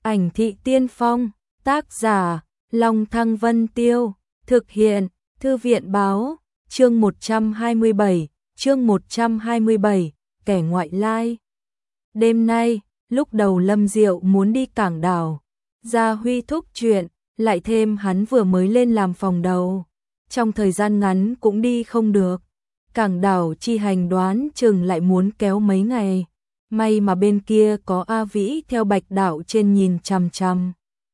Ảnh thị tiên phong, tác giả, Long Thăng Vân Tiêu, thực hiện, Thư viện báo, chương 127, kẻ ngoại lai. Đêm nay, lúc đầu Lâm Diệu muốn đi cảng đảo, Gia Huy thúc chuyện, lại thêm hắn vừa mới lên làm phòng đầu. Trong thời gian ngắn cũng đi không được. Cảng đảo chi hành đoán chừng lại muốn kéo mấy ngày. May mà bên kia có A Vĩ theo Bạch Đạo trên nhìn chằm chằm.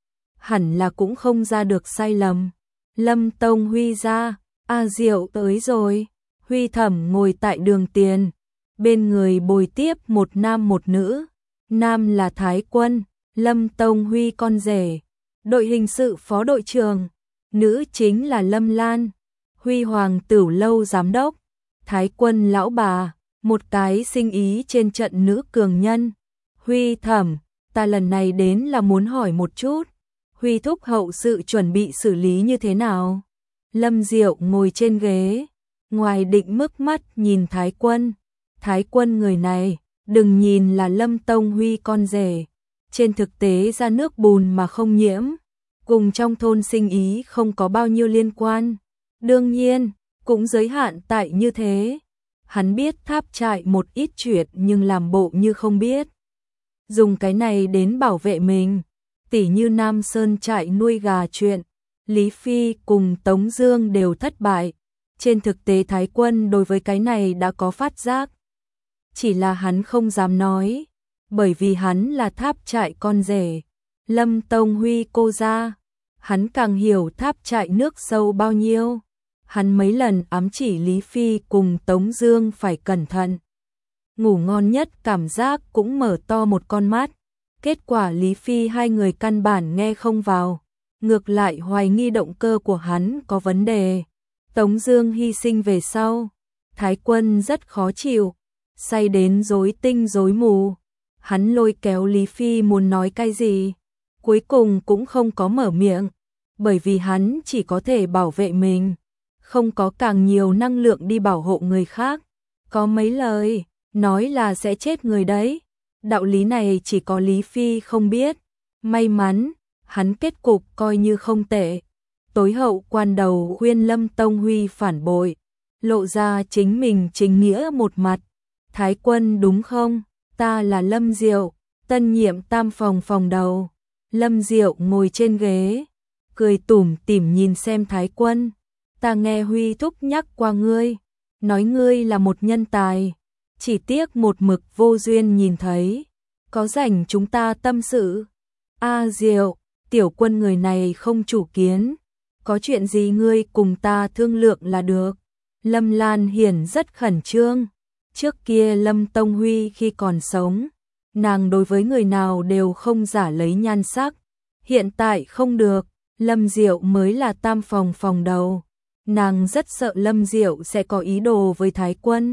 Hẳn là cũng không ra được sai lầm. Lâm Tông Huy ra, A Diệu tới rồi. Huy Thẩm ngồi tại đường tiền. Bên người bồi tiếp một nam một nữ. Nam là Thái Quân, Lâm Tông Huy con rể, đội hình sự phó đội trưởng. Nữ chính là Lâm Lan, Huy Hoàng Tửu Lâu giám đốc. Thái Quân lão bà, một cái sinh ý trên trận nữ cường nhân. Huy Thẩm, ta lần này đến là muốn hỏi một chút, Huy thúc hậu sự chuẩn bị xử lý như thế nào? Lâm Diệu ngồi trên ghế, ngoài định mức mắt nhìn Thái Quân. Thái Quân người này, đừng nhìn là Lâm Tông Huy con rể, trên thực tế ra nước bùn mà không nhiễm, cùng trong thôn sinh ý không có bao nhiêu liên quan. Đương nhiên, cũng giới hạn tại như thế. Hắn biết Tháp Trại một ít chuyện nhưng làm bộ như không biết. Dùng cái này đến bảo vệ mình, tỉ như Nam Sơn Trại nuôi gà chuyện, Lý Phi cùng Tống Dương đều thất bại. Trên thực tế Thái Quân đối với cái này đã có phát giác. Chỉ là hắn không dám nói, bởi vì hắn là Tháp Trại con rể, Lâm Tông Huy cô gia, hắn càng hiểu Tháp Trại nước sâu bao nhiêu. Hắn mấy lần ám chỉ Lý Phi cùng Tống Dương phải cẩn thận. Ngủ ngon nhất cảm giác cũng mở to một con mắt. Kết quả Lý Phi hai người căn bản nghe không vào, ngược lại hoài nghi động cơ của hắn có vấn đề. Tống Dương hy sinh về sau, Thái Quân rất khó chịu, say đến rối tinh rối mù. Hắn lôi kéo Lý Phi muốn nói cái gì, cuối cùng cũng không có mở miệng, bởi vì hắn chỉ có thể bảo vệ mình, không có càng nhiều năng lượng đi bảo hộ người khác. Có mấy lời nói là sẽ chết người đấy. Đạo lý này chỉ có Lý Phi không biết. May mắn, hắn kết cục coi như không tệ. Tối hậu quan đầu khuyên Lâm Tông Huy phản bội, lộ ra chính mình chính nghĩa một mặt. Thái Quân đúng không? Ta là Lâm Diệu, tân nhiệm tam phòng phòng đầu. Lâm Diệu ngồi trên ghế, cười tủm tỉm nhìn xem Thái Quân. Ta nghe Huy thúc nhắc qua ngươi, nói ngươi là một nhân tài, chỉ tiếc một mực vô duyên nhìn thấy, có rảnh chúng ta tâm sự. A Diệu, tiểu Quân người này không chủ kiến, có chuyện gì ngươi cùng ta thương lượng là được. Lâm Lan Hiển rất khẩn trương, trước kia Lâm Tông Huy khi còn sống, nàng đối với người nào đều không giả lấy nhan sắc, hiện tại không được, Lâm Diệu mới là tam phòng phòng đầu. Nàng rất sợ Lâm Diệu sẽ có ý đồ với Thái Quân,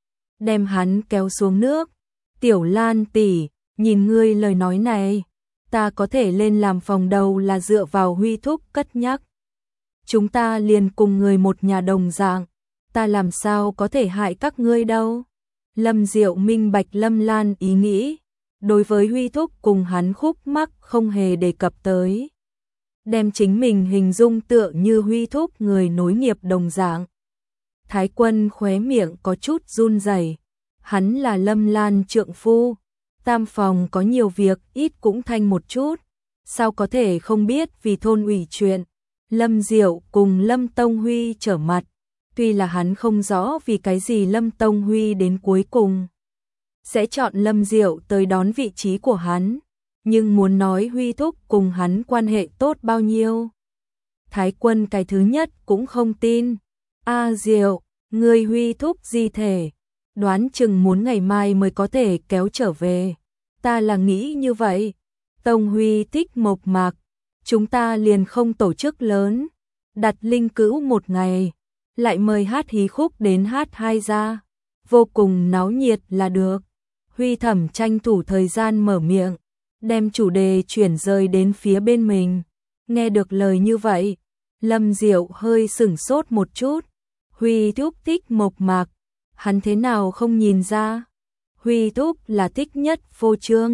đem hắn kéo xuống nước. Tiểu Lan tỷ, nhìn ngươi lời nói này, ta có thể lên làm phòng đầu là dựa vào Huy thúc cất nhắc. Chúng ta liền cùng người một nhà đồng dạng, ta làm sao có thể hại các ngươi đâu. Lâm Diệu minh bạch Lâm Lan ý nghĩ, đối với Huy thúc cùng hắn khúc mắc không hề đề cập tới, đem chính mình hình dung tựa như Huy thúc người nối nghiệp đồng dạng. Thái Quân khóe miệng có chút run rẩy, hắn là Lâm Lan trượng phu, tam phòng có nhiều việc ít cũng thanh một chút, sao có thể không biết vì thôn ủy chuyện. Lâm Diệu cùng Lâm Tông Huy trở mặt, tuy là hắn không rõ vì cái gì Lâm Tông Huy đến cuối cùng sẽ chọn Lâm Diệu tới đón vị trí của hắn, nhưng muốn nói Huy thúc cùng hắn quan hệ tốt bao nhiêu, Thái Quân cái thứ nhất cũng không tin. A Diệu, người Huy thúc di thể, đoán chừng muốn ngày mai mới có thể kéo trở về. Ta là nghĩ như vậy. Tông Huy thích mộc mạc, chúng ta liền không tổ chức lớn, đặt linh cữu một ngày, lại mời hát hí khúc đến hát hai ra, vô cùng náo nhiệt là được. Huy Thẩm tranh thủ thời gian mở miệng, đem chủ đề chuyển rời đến phía bên mình. Nghe được lời như vậy, Lâm Diệu hơi sửng sốt một chút. Huy thúc thích mộc mạc, hắn thế nào không nhìn ra? Huy thúc là thích nhất phô trương,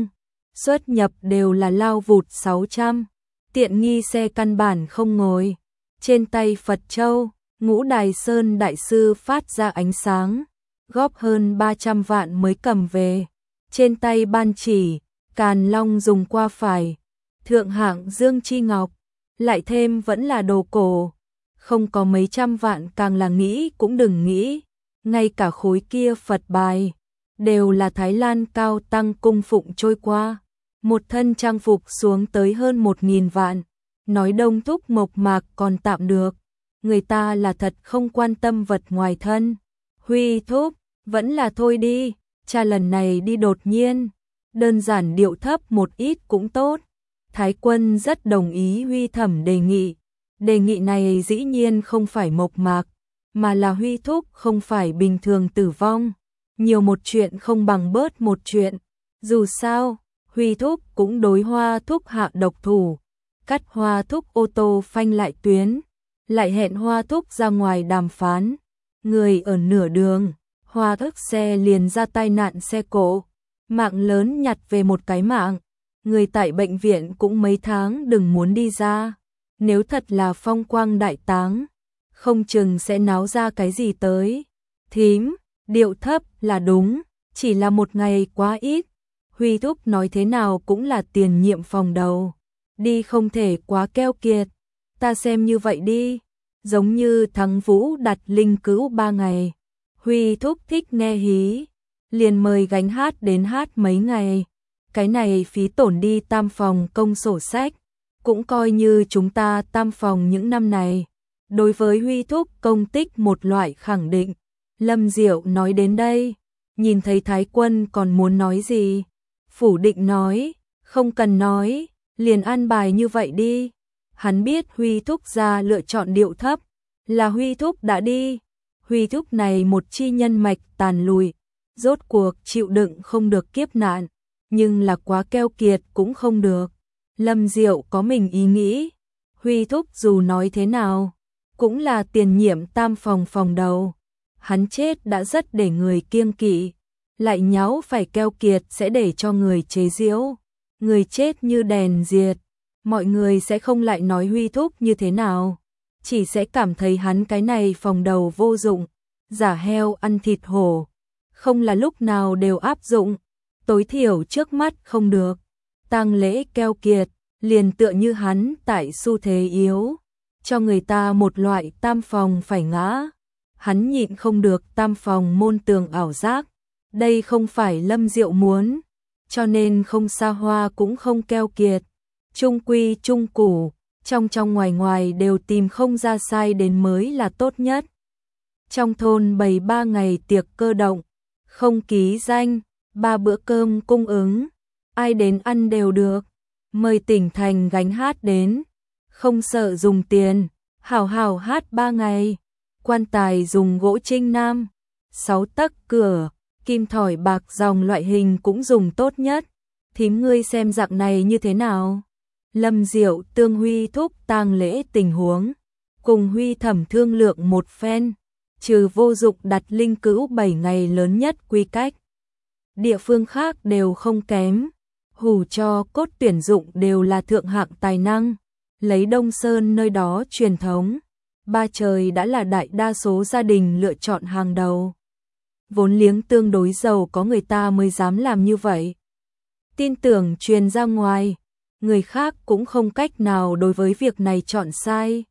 xuất nhập đều là lao vụt 600, tiện nghi xe căn bản không ngồi. Trên tay Phật Châu, Ngũ Đài Sơn đại sư phát ra ánh sáng, góp hơn 300 vạn mới cầm về. Trên tay Ban Chỉ, Càn Long dùng qua phải, thượng hạng Dương Chi Ngọc, lại thêm vẫn là đồ cổ, không có mấy trăm vạn càng là nghĩ cũng đừng nghĩ. Ngay cả khối kia Phật bài đều là Thái Lan cao tăng cung phụng trôi qua, một thân trang phục xuống tới hơn 1.000 vạn. Nói đông thúc mộc mạc còn tạm được, người ta là thật không quan tâm vật ngoài thân. Huy thúc, vẫn là thôi đi, cha lần này đi đột nhiên, đơn giản điệu thấp một ít cũng tốt. Thái Quân rất đồng ý Huy Thẩm đề nghị. Đề nghị này dĩ nhiên không phải mộc mạc, mà là Huy thúc không phải bình thường tử vong. Nhiều một chuyện không bằng bớt một chuyện. Dù sao, Huy thúc cũng đối Hoa thúc hạ độc thủ, cắt Hoa thúc ô tô phanh lại tuyến, lại hẹn Hoa thúc ra ngoài đàm phán. Người ở nửa đường, Hoa thúc xe liền ra tai nạn xe cộ, mạng lớn nhặt về một cái mạng. Người tại bệnh viện cũng mấy tháng đừng muốn đi ra. Nếu thật là phong quang đại táng, không chừng sẽ náo ra cái gì tới. Thím, điệu thấp là đúng, chỉ là một ngày quá ít. Huy thúc nói thế nào cũng là tiền nhiệm phòng đầu, đi không thể quá keo kiệt. Ta xem như vậy đi, giống như Thắng Vũ đặt linh cữu 3 ngày. Huy thúc thích nghe hí, liền mời gánh hát đến hát mấy ngày. Cái này phí tổn đi tam phòng công sổ sách, cũng coi như chúng ta tam phòng những năm này. Đối với Huy thúc công tích một loại khẳng định. Lâm Diệu nói đến đây, nhìn thấy Thái Quân còn muốn nói gì, phủ định nói, không cần nói, liền an bài như vậy đi. Hắn biết Huy thúc ra lựa chọn điệu thấp, là Huy thúc đã đi. Huy thúc này một chi nhân mạch tàn lùi, rốt cuộc chịu đựng không được kiếp nạn, nhưng là quá keo kiệt cũng không được. Lâm Diệu có mình ý nghĩ, Huy thúc dù nói thế nào, cũng là tiền nhiệm tam phòng phòng đầu. Hắn chết đã rất để người kiêng kỵ, lại nháo phải keo kiệt sẽ để cho người chế giễu. Người chết như đèn diệt, mọi người sẽ không lại nói Huy thúc như thế nào, chỉ sẽ cảm thấy hắn cái này phòng đầu vô dụng, giả heo ăn thịt hổ, không là lúc nào đều áp dụng, tối thiểu trước mắt không được. Tang lễ keo kiệt, liền tựa như hắn tại xu thế yếu, cho người ta một loại tam phòng phải ngã. Hắn nhịn không được tam phòng môn tường ảo giác, đây không phải Lâm Diệu muốn, cho nên không xa hoa cũng không keo kiệt, trung quy trung củ, trong ngoài ngoài đều tìm không ra sai đến mới là tốt nhất. Trong thôn bày 3 ngày tiệc cơ động, không ký danh, 3 bữa cơm cung ứng, ai đến ăn đều được, mời tỉnh thành gánh hát đến, không sợ dùng tiền, hảo hảo hát 3 ngày. Quan tài dùng gỗ Trinh Nam, 6 tấc cửa, kim thỏi bạc dòng loại hình cũng dùng tốt nhất. Thím ngươi xem dạng này như thế nào? Lâm Diệu tương Huy thúc tang lễ tình huống, cùng Huy Thẩm thương lượng một phen, trừ vô dụng đặt linh cữu 7 ngày lớn nhất quy cách. Địa phương khác đều không kém, hủ cho cốt tuyển dụng đều là thượng hạng tài năng, lấy Đông Sơn nơi đó truyền thống. Ba trời đã là đại đa số gia đình lựa chọn hàng đầu. Vốn liếng tương đối giàu có người ta mới dám làm như vậy. Tin tưởng truyền ra ngoài, người khác cũng không cách nào đối với việc này chọn sai.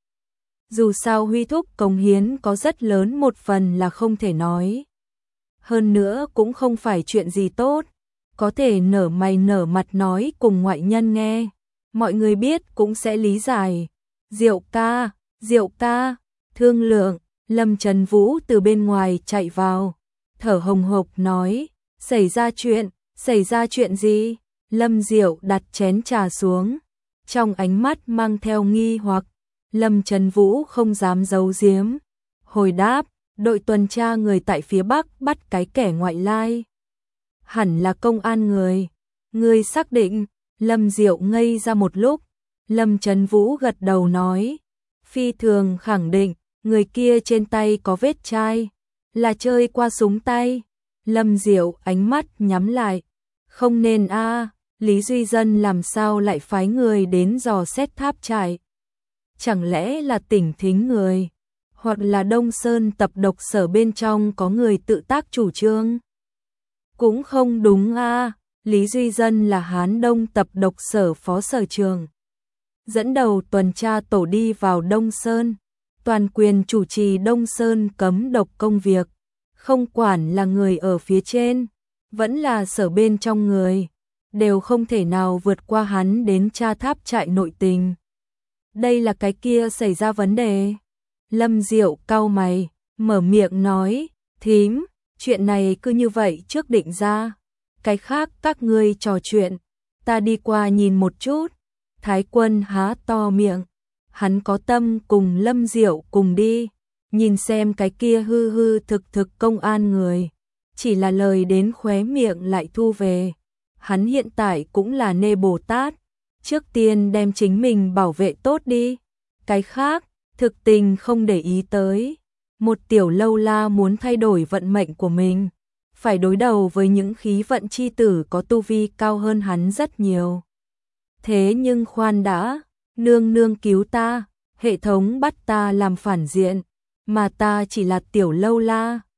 Dù sao Huy thúc cống hiến có rất lớn một phần là không thể nói. Hơn nữa cũng không phải chuyện gì tốt, có thể nở mày nở mặt nói cùng ngoại nhân nghe, mọi người biết cũng sẽ lý giải. Diệu ca, thương lượng. Lâm Trần Vũ từ bên ngoài chạy vào, thở hồng hộc nói, xảy ra chuyện gì? Lâm Diệu đặt chén trà xuống, trong ánh mắt mang theo nghi hoặc. Lâm Trần Vũ không dám giấu giếm, hồi đáp, đội tuần tra người tại phía Bắc bắt cái kẻ ngoại lai. Hẳn là công an người xác định. Lâm Diệu ngây ra một lúc, Lâm Trần Vũ gật đầu nói, phi thường khẳng định, người kia trên tay có vết chai, là chơi qua súng tay. Lâm Diệu ánh mắt nhắm lại, không nên a. Lý Duy Dân làm sao lại phái người đến dò xét tháp trại? Chẳng lẽ là Tỉnh Thính người, hoặc là Đông Sơn tập độc sở bên trong có người tự tác chủ trương? Cũng không đúng a, Lý Duy Dân là Hán Đông tập độc sở phó sở trường, dẫn đầu tuần tra tổ đi vào Đông Sơn, toàn quyền chủ trì Đông Sơn cấm độc công việc, không quản là người ở phía trên, vẫn là sở bên trong người, đều không thể nào vượt qua hắn đến tra tháp trại nội tình. Đây là cái kia xảy ra vấn đề. Lâm Diệu cau mày, mở miệng nói, thím, chuyện này cứ như vậy trước định ra, cái khác các ngươi trò chuyện, ta đi qua nhìn một chút. Thái Quân há to miệng, hắn có tâm cùng Lâm Diệu cùng đi, nhìn xem cái kia hư hư thực công an người, chỉ là lời đến khóe miệng lại thu về. Hắn hiện tại cũng là nê Bồ Tát, trước tiên đem chính mình bảo vệ tốt đi, cái khác, thực tình không để ý tới. Một tiểu lâu la muốn thay đổi vận mệnh của mình, phải đối đầu với những khí vận chi tử có tu vi cao hơn hắn rất nhiều. Thế nhưng khoan đã, nương nương cứu ta, hệ thống bắt ta làm phản diện, mà ta chỉ là tiểu lâu la,